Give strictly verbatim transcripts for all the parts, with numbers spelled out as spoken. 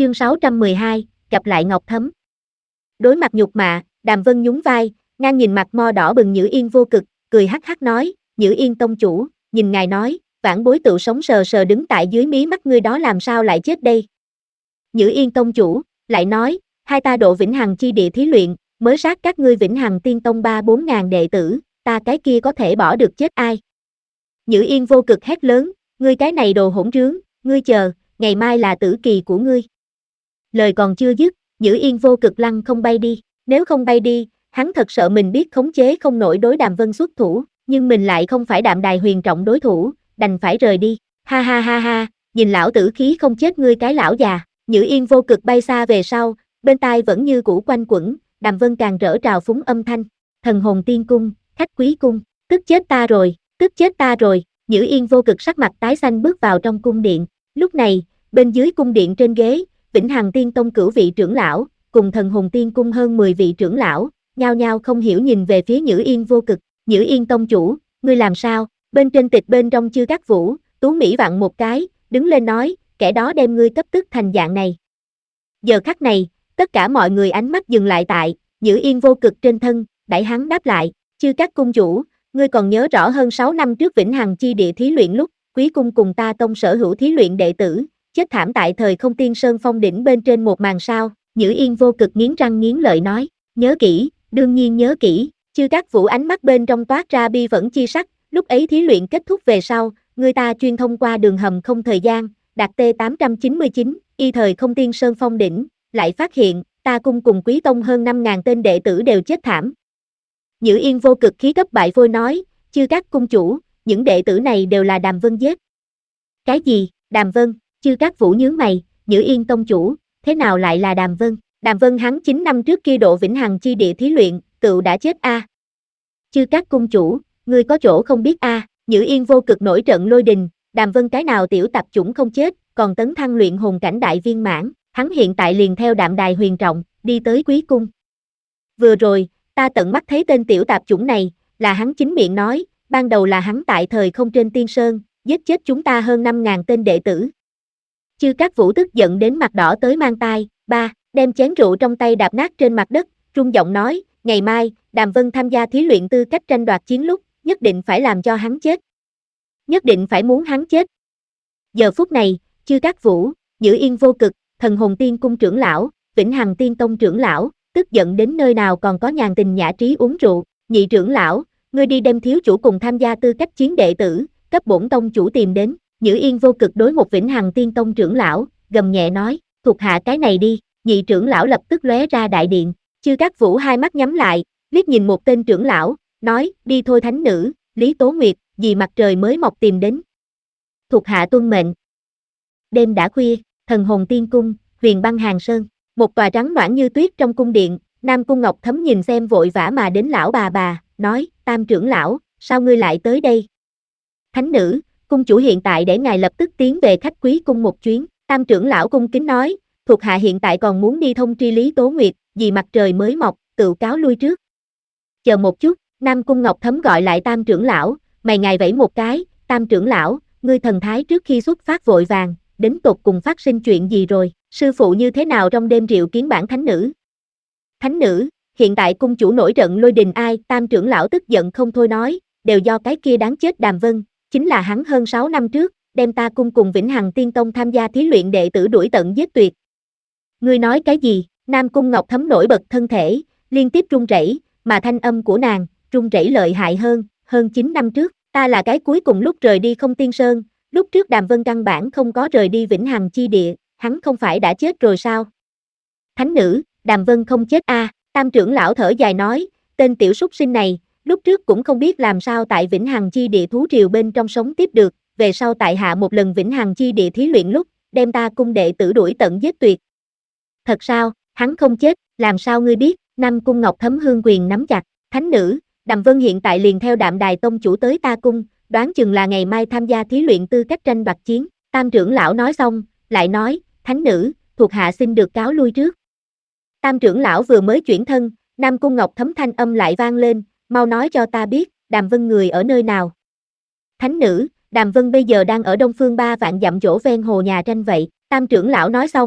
Chương sáu trăm mười hai, gặp lại Ngọc Thấm. Đối mặt nhục mạ, Đàm Vân nhún vai, ngang nhìn mặt mo đỏ bừng Nhữ Yên Vô Cực, cười hắc hắc nói, Nhữ Yên tông chủ, nhìn ngài nói, vãn bối tự sống sờ sờ đứng tại dưới mí mắt ngươi đó làm sao lại chết đây. Nhữ Yên tông chủ, lại nói, hai ta độ vĩnh hằng chi địa thí luyện, mới sát các ngươi vĩnh hằng tiên tông ba bốn ngàn đệ tử, ta cái kia có thể bỏ được chết ai. Nhữ Yên Vô Cực hét lớn, ngươi cái này đồ hỗn trướng, ngươi chờ, ngày mai là tử kỳ của ngươi. Lời còn chưa dứt, Nhữ Yên Vô Cực lăng không bay đi, nếu không bay đi, hắn thật sợ mình biết khống chế không nổi đối Đàm Vân xuất thủ, nhưng mình lại không phải Đạm Đài Huyền Trọng đối thủ, đành phải rời đi. Ha ha ha ha, nhìn lão tử khí không chết ngươi cái lão già. Nhữ Yên Vô Cực bay xa về sau, bên tai vẫn như cũ quanh quẩn, Đàm Vân càng rỡ trào phúng âm thanh, thần hồn tiên cung, khách quý cung, tức chết ta rồi, tức chết ta rồi. Nhữ Yên Vô Cực sắc mặt tái xanh bước vào trong cung điện, lúc này, bên dưới cung điện trên ghế, Vĩnh Hằng Tiên Tông cửu vị trưởng lão, cùng Thần Hồn Tiên Cung hơn mười vị trưởng lão, nhao nhao không hiểu nhìn về phía Nhữ Yên Vô Cực. Nhữ Yên tông chủ, ngươi làm sao? Bên trên tịch bên trong Chư Các Vũ, Tú Mỹ vặn một cái, đứng lên nói, kẻ đó đem ngươi cấp tức thành dạng này. Giờ khắc này, tất cả mọi người ánh mắt dừng lại tại Nhữ Yên Vô Cực trên thân, đãi hắn đáp lại, Chư Các cung chủ, ngươi còn nhớ rõ hơn sáu năm trước Vĩnh Hằng chi địa thí luyện lúc, Quý cung cùng ta tông sở hữu thí luyện đệ tử, chết thảm tại thời không tiên sơn phong đỉnh bên trên một màn sao. Nhữ Yên Vô Cực nghiến răng nghiến lợi nói, nhớ kỹ, đương nhiên nhớ kỹ. Chư Các Vũ ánh mắt bên trong toát ra bi phẫn chi sắc, lúc ấy thí luyện kết thúc về sau, người ta chuyên thông qua đường hầm không thời gian, đạt T tám trăm chín mươi chín, y thời không tiên sơn phong đỉnh, lại phát hiện, ta cung cùng Quý tông hơn năm ngàn tên đệ tử đều chết thảm. Nhữ Yên Vô Cực khí gấp bại phôi nói, Chư Các cung chủ, những đệ tử này đều là Đàm Vân giết. Cái gì, Đàm Vân? Chư Các Vũ nhướng mày, Nhữ Yên tông chủ, thế nào lại là Đàm Vân? Đàm Vân hắn chín năm trước kia độ vĩnh hằng chi địa thí luyện, tựu đã chết a. À. Chư Các cung chủ, ngươi có chỗ không biết a. À. Nhữ Yên Vô Cực nổi trận lôi đình, Đàm Vân cái nào tiểu tạp chủng không chết, còn tấn thăng luyện hồn cảnh đại viên mãn, hắn hiện tại liền theo Đạm Đài Huyền Trọng, đi tới Quý cung. Vừa rồi, ta tận mắt thấy tên tiểu tạp chủng này, là hắn chính miệng nói, ban đầu là hắn tại thời không trên tiên sơn, giết chết chúng ta hơn năm ngàn tên đệ tử. Chư Các Vũ tức giận đến mặt đỏ tới mang tai, ba, đem chén rượu trong tay đạp nát trên mặt đất, rung giọng nói, ngày mai, Đàm Vân tham gia thí luyện tư cách tranh đoạt chiến lúc, nhất định phải làm cho hắn chết. Nhất định phải muốn hắn chết. Giờ phút này, Chư Các Vũ, Nhữ Yên Vô Cực, Thần Hồn Tiên Cung trưởng lão, Vĩnh Hằng Tiên Tông trưởng lão, tức giận đến nơi nào còn có nhàn tình nhã trí uống rượu. Nhị trưởng lão, ngươi đi đem thiếu chủ cùng tham gia tư cách chiến đệ tử, cấp bổn tông chủ tìm đến. Nhữ Yên Vô Cực đối một Vĩnh Hằng Tiên Tông trưởng lão, gầm nhẹ nói, thuộc hạ cái này đi. Nhị trưởng lão lập tức lóe ra đại điện. Chư Các Vũ hai mắt nhắm lại, liếc nhìn một tên trưởng lão, nói, đi thôi thánh nữ, Lý Tố Nguyệt, vì mặt trời mới mọc tìm đến. Thuộc hạ tuân mệnh. Đêm đã khuya, Thần Hồn Tiên Cung, Huyền Băng Hàng Sơn, một tòa trắng noãn như tuyết trong cung điện, Nam Cung Ngọc Thấm nhìn xem vội vã mà đến lão bà bà, nói, Tam trưởng lão, sao ngươi lại tới đây? Thánh nữ, cung chủ hiện tại để ngài lập tức tiến về khách quý cung một chuyến. Tam trưởng lão cung kính nói, thuộc hạ hiện tại còn muốn đi thông tri Lý Tố Nguyệt, vì mặt trời mới mọc, tự cáo lui trước. Chờ một chút, Nam Cung Ngọc Thấm gọi lại Tam trưởng lão, mày ngài vẫy một cái, Tam trưởng lão, ngươi thần thái trước khi xuất phát vội vàng, đến tột cùng phát sinh chuyện gì rồi, sư phụ như thế nào trong đêm triệu kiến bản thánh nữ? Thánh nữ, hiện tại cung chủ nổi trận lôi đình ai? Tam trưởng lão tức giận không thôi nói, đều do cái kia đáng chết Đàm Vân, chính là hắn hơn sáu năm trước, đem ta cung cùng Vĩnh Hằng Tiên Tông tham gia thí luyện đệ tử đuổi tận giết tuyệt. Ngươi nói cái gì? Nam Cung Ngọc Thấm nổi bật thân thể, liên tiếp run rẩy, mà thanh âm của nàng, run rẩy lợi hại hơn, hơn chín năm trước, ta là cái cuối cùng lúc rời đi không tiên sơn, lúc trước Đàm Vân căn bản không có rời đi Vĩnh Hằng chi địa, hắn không phải đã chết rồi sao? Thánh nữ, Đàm Vân không chết a. À. Tam trưởng lão thở dài nói, tên tiểu súc sinh này, lúc trước cũng không biết làm sao tại Vĩnh Hằng chi địa thú triều bên trong sống tiếp được, về sau tại hạ một lần Vĩnh Hằng chi địa thí luyện lúc, đem ta cung đệ tử đuổi tận giết tuyệt. Thật sao, hắn không chết, làm sao ngươi biết? Nam Cung Ngọc Thấm hương quyền nắm chặt, thánh nữ, Đàm Vân hiện tại liền theo Đạm Đài tông chủ tới ta cung, đoán chừng là ngày mai tham gia thí luyện tư cách tranh đoạt chiến. Tam trưởng lão nói xong, lại nói, thánh nữ, thuộc hạ xin được cáo lui trước. Tam trưởng lão vừa mới chuyển thân, Nam Cung Ngọc Thấm thanh âm lại vang lên, mau nói cho ta biết, Đàm Vân người ở nơi nào? Thánh nữ, Đàm Vân bây giờ đang ở đông phương ba vạn dặm chỗ ven hồ nhà tranh vậy. Tam trưởng lão nói xong,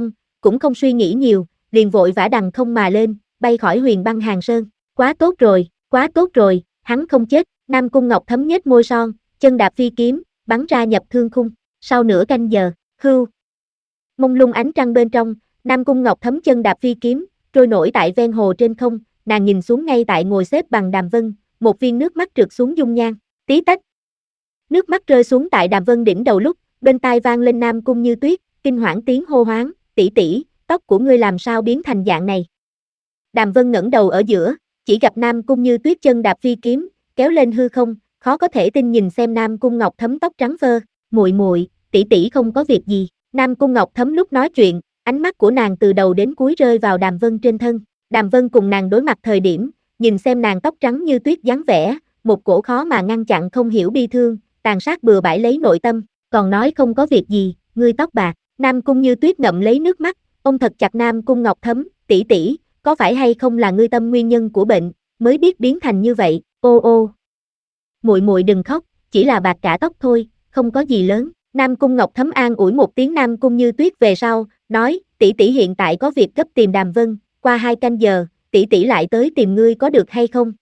cũng không suy nghĩ nhiều, liền vội vã đằng không mà lên, bay khỏi Huyền Băng Hàng Sơn. Quá tốt rồi, quá tốt rồi, hắn không chết. Nam Cung Ngọc Thấm nhếch môi son, chân đạp phi kiếm, bắn ra nhập thương khung. Sau nửa canh giờ, hưu. Mông lung ánh trăng bên trong, Nam Cung Ngọc Thấm chân đạp phi kiếm, trôi nổi tại ven hồ trên không, nàng nhìn xuống ngay tại ngồi xếp bằng Đàm Vân, một viên nước mắt trượt xuống dung nhan, tí tách. Nước mắt rơi xuống tại Đàm Vân đỉnh đầu lúc, bên tai vang lên Nam Cung Như Tuyết, kinh hoảng tiếng hô hoáng, tỷ tỷ, tóc của ngươi làm sao biến thành dạng này. Đàm Vân ngẩng đầu ở giữa, chỉ gặp Nam Cung Như Tuyết chân đạp phi kiếm, kéo lên hư không, khó có thể tin nhìn xem Nam Cung Ngọc Thấm tóc trắng phơ, muội muội, tỷ tỷ không có việc gì. Nam Cung Ngọc Thấm lúc nói chuyện, ánh mắt của nàng từ đầu đến cuối rơi vào Đàm Vân trên thân. Đàm Vân cùng nàng đối mặt thời điểm, nhìn xem nàng tóc trắng như tuyết dáng vẻ, một cổ khó mà ngăn chặn không hiểu bi thương, tàn sát bừa bãi lấy nội tâm, còn nói không có việc gì, ngươi tóc bạc. Nam Cung Như Tuyết ngậm lấy nước mắt, ôm thật chặt Nam Cung Ngọc Thấm, tỷ tỷ, có phải hay không là ngươi tâm nguyên nhân của bệnh, mới biết biến thành như vậy, ô ô. Muội muội đừng khóc, chỉ là bạc cả tóc thôi, không có gì lớn. Nam Cung Ngọc Thấm an ủi một tiếng Nam Cung Như Tuyết về sau, nói, tỷ tỷ hiện tại có việc gấp tìm Đàm Vân, qua hai canh giờ, tỷ tỷ lại tới tìm ngươi có được hay không?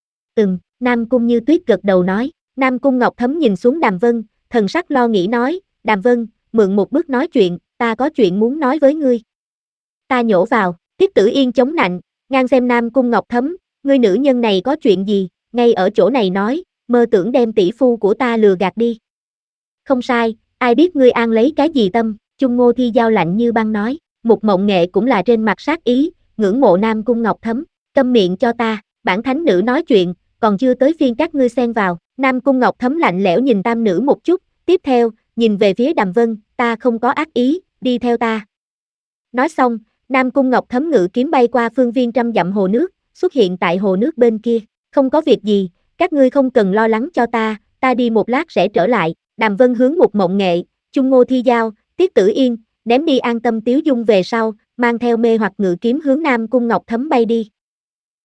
Ừm, Nam Cung Như Tuyết gật đầu nói. Nam Cung Ngọc Thấm nhìn xuống Đàm Vân, thần sắc lo nghĩ nói, Đàm Vân, mượn một bước nói chuyện, ta có chuyện muốn nói với ngươi. Ta nhổ vào, Tiết Tử Yên chống nạnh, ngang xem Nam Cung Ngọc Thấm, ngươi nữ nhân này có chuyện gì, ngay ở chỗ này nói, mơ tưởng đem tỷ phu của ta lừa gạt đi. Không sai, ai biết ngươi an lấy cái gì tâm, Chung Ngô Thi Giao lạnh như băng nói, Mục Mộng Nghệ cũng là trên mặt sát ý, ngưỡng mộ Nam Cung Ngọc Thấm, câm miệng cho ta, bản thánh nữ nói chuyện, còn chưa tới phiên các ngươi xen vào. Nam Cung Ngọc Thấm lạnh lẽo nhìn tam nữ một chút, tiếp theo, nhìn về phía Đàm Vân, ta không có ác ý, đi theo ta. Nói xong, Nam Cung Ngọc Thấm ngự kiếm bay qua phương viên trăm dặm hồ nước, xuất hiện tại hồ nước bên kia, không có việc gì, các ngươi không cần lo lắng cho ta, ta đi một lát sẽ trở lại. Đàm Vân hướng Mục Mộng Nghệ, Chung Ngô Thi Giao, Tiết Tử Yên, ném đi An Tâm Tiếu Dung về sau, mang theo mê hoặc ngự kiếm hướng Nam Cung Ngọc Thấm bay đi.